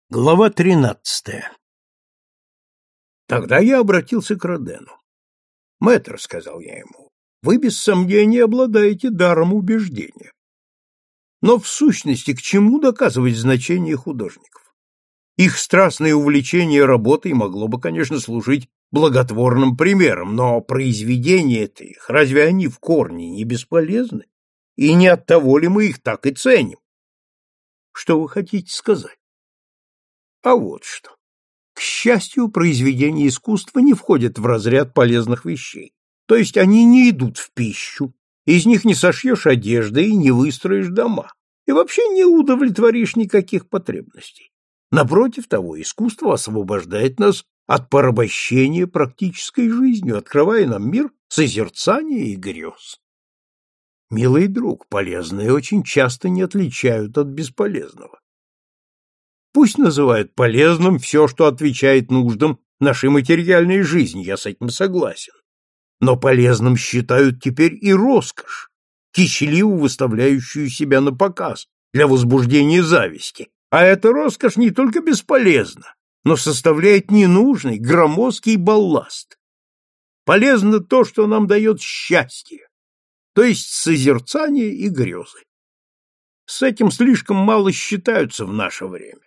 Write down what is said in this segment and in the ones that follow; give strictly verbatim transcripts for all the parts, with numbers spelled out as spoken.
Глава тринадцатая. Тогда я обратился к Родену. «Мэтр», — сказал я ему, — «вы без сомнения обладаете даром убеждения. Но в сущности к чему доказывать значение художников? Их страстное увлечение работой могло бы, конечно, служить благотворным примером, но произведения-то их, разве они в корне не бесполезны? И не оттого ли мы их так и ценим? Что вы хотите сказать? А вот что. К счастью, произведения искусства не входят в разряд полезных вещей, то есть они не идут в пищу, из них не сошьешь одежды и не выстроишь дома, и вообще не удовлетворишь никаких потребностей. Напротив того, искусство освобождает нас от порабощения практической жизнью, открывая нам мир созерцания и грез. Милый друг, полезное очень часто не отличают от бесполезного. Пусть называют полезным все, что отвечает нуждам нашей материальной жизни, я с этим согласен. Но полезным считают теперь и роскошь, кичливо выставляющую себя на показ для возбуждения зависти. А эта роскошь не только бесполезна, но составляет ненужный, громоздкий балласт. Полезно то, что нам дает счастье, то есть созерцание и грезы. С этим слишком мало считаются в наше время.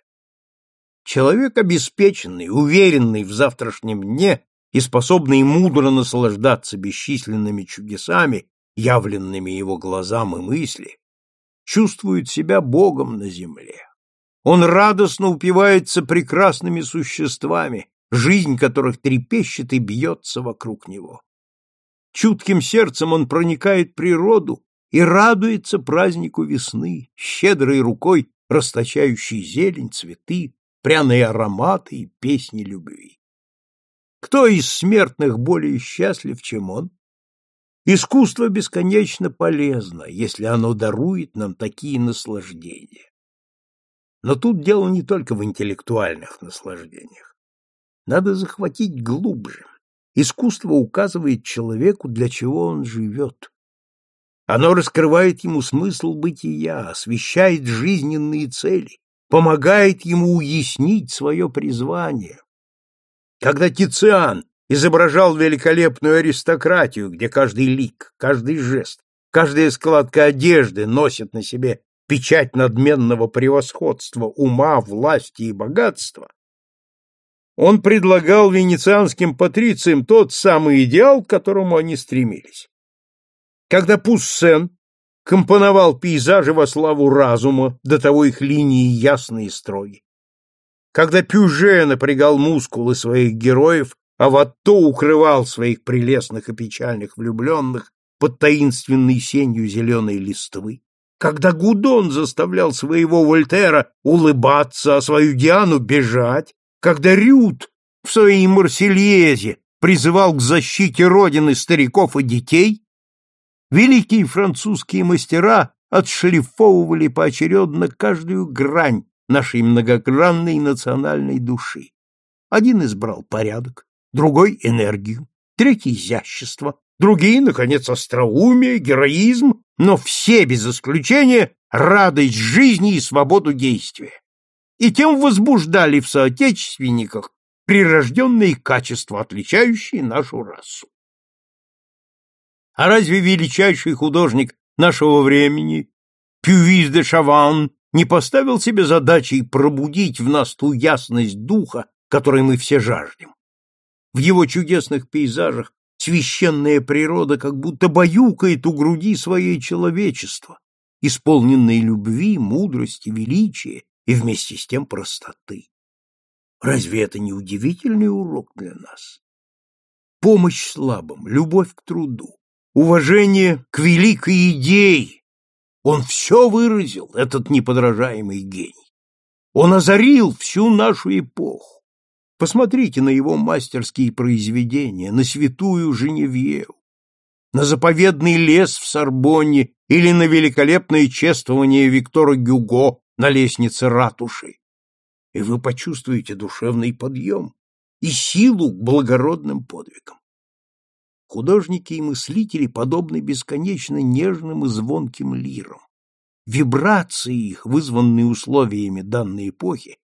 Человек обеспеченный, уверенный в завтрашнем дне и способный мудро наслаждаться бесчисленными чудесами, явленными его глазам и мысли, чувствует себя Богом на земле. Он радостно упивается прекрасными существами, жизнь которых трепещет и бьется вокруг него. Чутким сердцем он проникает в природу и радуется празднику весны, щедрой рукой расточающей зелень, цветы, пряные ароматы и песни любви. Кто из смертных более счастлив, чем он? Искусство бесконечно полезно, если оно дарует нам такие наслаждения. Но тут дело не только в интеллектуальных наслаждениях. Надо захватить глубже. Искусство указывает человеку, для чего он живет. Оно раскрывает ему смысл бытия, освещает жизненные цели, помогает ему уяснить свое призвание. Когда Тициан изображал великолепную аристократию, где каждый лик, каждый жест, каждая складка одежды носит на себе печать надменного превосходства ума, власти и богатства, он предлагал венецианским патрициям тот самый идеал, к которому они стремились. Когда Пуссен компоновал пейзажи во славу разума, до того их линии ясные и строги. Когда Пюже напрягал мускулы своих героев, а Ватто укрывал своих прелестных и печальных влюбленных под таинственной сенью зеленой листвы. Когда Гудон заставлял своего Вольтера улыбаться, а свою Диану бежать. Когда Рют в своей Марсельезе призывал к защите родины стариков и детей. Великие французские мастера отшлифовывали поочередно каждую грань нашей многогранной национальной души. Один избрал порядок, другой — энергию, третий — изящество, другие, наконец, остроумие, героизм, но все, без исключения, радость жизни и свободу действия. И тем возбуждали в соотечественниках прирожденные качества, отличающие нашу расу. А разве величайший художник нашего времени, Пювис де Шаван, не поставил себе задачей пробудить в нас ту ясность духа, которой мы все жаждем? В его чудесных пейзажах священная природа как будто баюкает у груди своей человечество, исполненное любви, мудрости, величия и вместе с тем простоты. Разве это не удивительный урок для нас? Помощь слабым, любовь к труду, уважение к великой идее. Он все выразил, этот неподражаемый гений. Он озарил всю нашу эпоху. Посмотрите на его мастерские произведения, на святую Женевьеву, на заповедный лес в Сорбонне или на великолепное чествование Виктора Гюго на лестнице ратуши. И вы почувствуете душевный подъем и силу к благородным подвигам. Художники и мыслители подобны бесконечно нежным и звонким лирам. Вибрации их, вызванные условиями данной эпохи,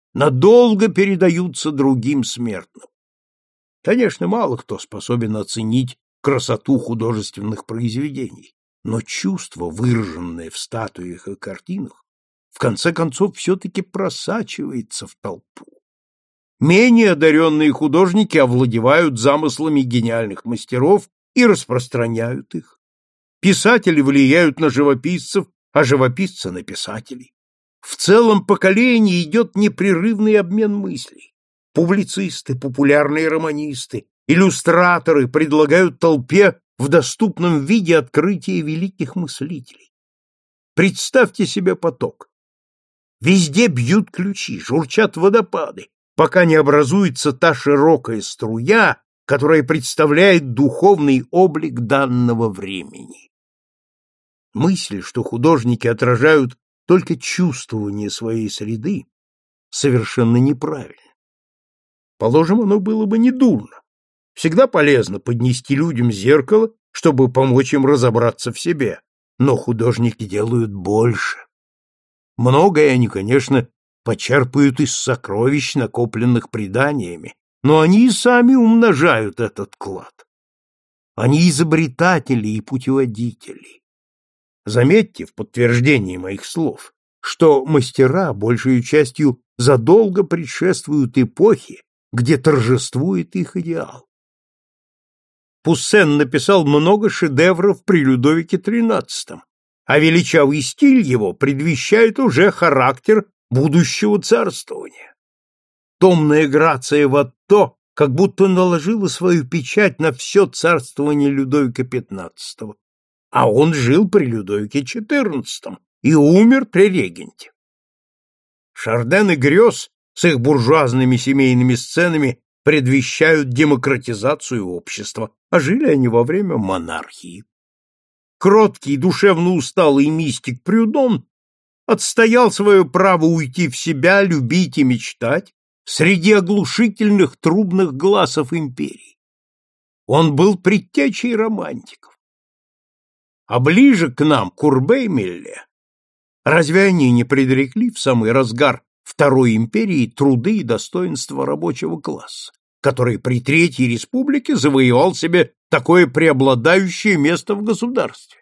надолго передаются другим смертным. Конечно, мало кто способен оценить красоту художественных произведений, но чувство, выраженное в статуях и картинах, в конце концов все-таки просачивается в толпу. Менее одаренные художники овладевают замыслами гениальных мастеров и распространяют их. Писатели влияют на живописцев, а живописцы на писателей. В целом поколении идет непрерывный обмен мыслей. Публицисты, популярные романисты, иллюстраторы предлагают толпе в доступном виде открытия великих мыслителей. Представьте себе поток. Везде бьют ключи, журчат водопады, пока не образуется та широкая струя, которая представляет духовный облик данного времени. Мысль, что художники отражают только чувствование своей среды, совершенно неправильна. Положим, оно было бы недурно. Всегда полезно поднести людям зеркало, чтобы помочь им разобраться в себе. Но художники делают больше. Многое они, конечно, почерпают из сокровищ, накопленных преданиями, но они и сами умножают этот клад. Они изобретатели и путеводители. Заметьте, в подтверждении моих слов, что мастера, большей частью, задолго предшествуют эпохе, где торжествует их идеал. Пуссен написал много шедевров при Людовике тринадцатом, а величавый стиль его предвещает уже характер будущего царствования. Томная грация Ватто как будто наложила свою печать на все царствование Людовика пятнадцатого, а он жил при Людовике четырнадцатом и умер при регенте. Шарден и Грёс с их буржуазными семейными сценами предвещают демократизацию общества, а жили они во время монархии. Кроткий, душевно усталый мистик Прюдон отстоял свое право уйти в себя, любить и мечтать среди оглушительных трубных гласов империи. Он был предтечей романтиков. А ближе к нам Курбе и Милле. Разве они не предрекли в самый разгар Второй империи труды и достоинства рабочего класса, который при Третьей Республике завоевал себе такое преобладающее место в государстве?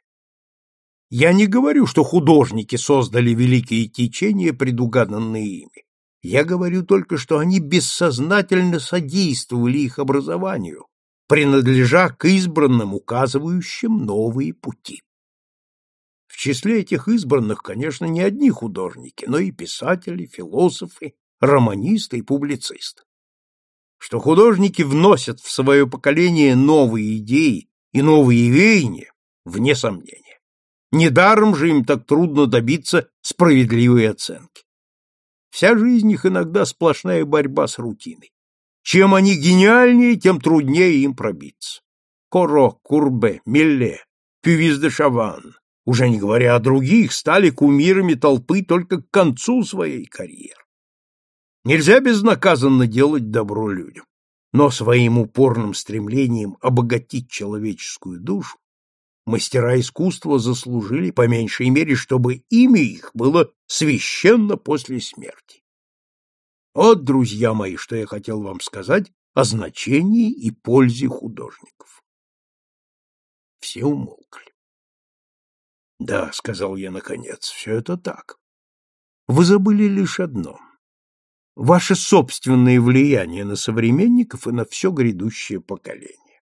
Я не говорю, что художники создали великие течения, предугаданные ими. Я говорю только, что они бессознательно содействовали их образованию, принадлежа к избранным, указывающим новые пути. В числе этих избранных, конечно, не одни художники, но и писатели, философы, романисты и публицисты. Что художники вносят в свое поколение новые идеи и новые веяния, вне сомнения. Недаром же им так трудно добиться справедливой оценки. Вся жизнь их иногда сплошная борьба с рутиной. Чем они гениальнее, тем труднее им пробиться. Коро, Курбе, Милле, Пювис де Шаван, уже не говоря о других, стали кумирами толпы только к концу своей карьеры. Нельзя безнаказанно делать добро людям, но своим упорным стремлением обогатить человеческую душу мастера искусства заслужили, по меньшей мере, чтобы имя их было священно после смерти. Вот, друзья мои, что я хотел вам сказать о значении и пользе художников. Все умолкли. Да, — сказал я наконец, — все это так. Вы забыли лишь одно — ваше собственное влияние на современников и на все грядущее поколение.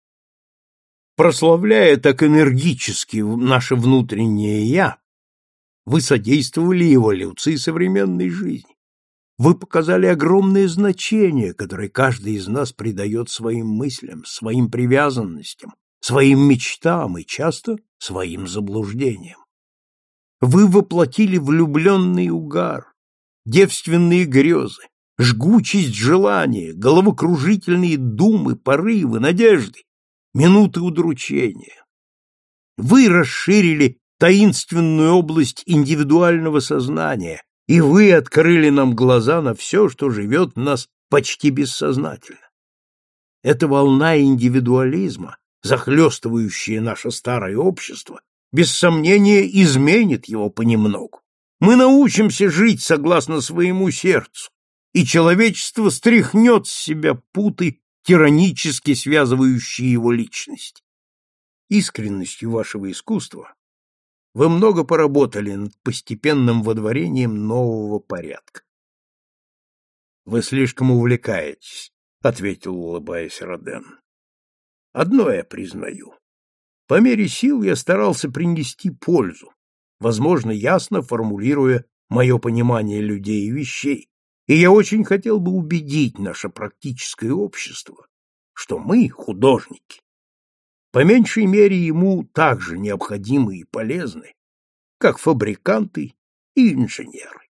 Прославляя так энергически наше внутреннее «я», вы содействовали эволюции современной жизни. Вы показали огромное значение, которое каждый из нас придает своим мыслям, своим привязанностям, своим мечтам и часто своим заблуждениям. Вы воплотили влюбленный угар, девственные грезы, жгучесть желания, головокружительные думы, порывы, надежды, минуты удручения. Вы расширили таинственную область индивидуального сознания, и вы открыли нам глаза на все, что живет в нас почти бессознательно. Эта волна индивидуализма, захлестывающая наше старое общество, без сомнения изменит его понемногу. Мы научимся жить согласно своему сердцу, и человечество стряхнет с себя путы, тиранически связывающие его личность. Искренностью вашего искусства вы много поработали над постепенным водворением нового порядка. — Вы слишком увлекаетесь, — ответил, улыбаясь, Роден. — Одно я признаю. По мере сил я старался принести пользу, возможно, ясно формулируя мое понимание людей и вещей, и я очень хотел бы убедить наше практическое общество, что мы, художники, по меньшей мере ему так же необходимы и полезны, как фабриканты и инженеры.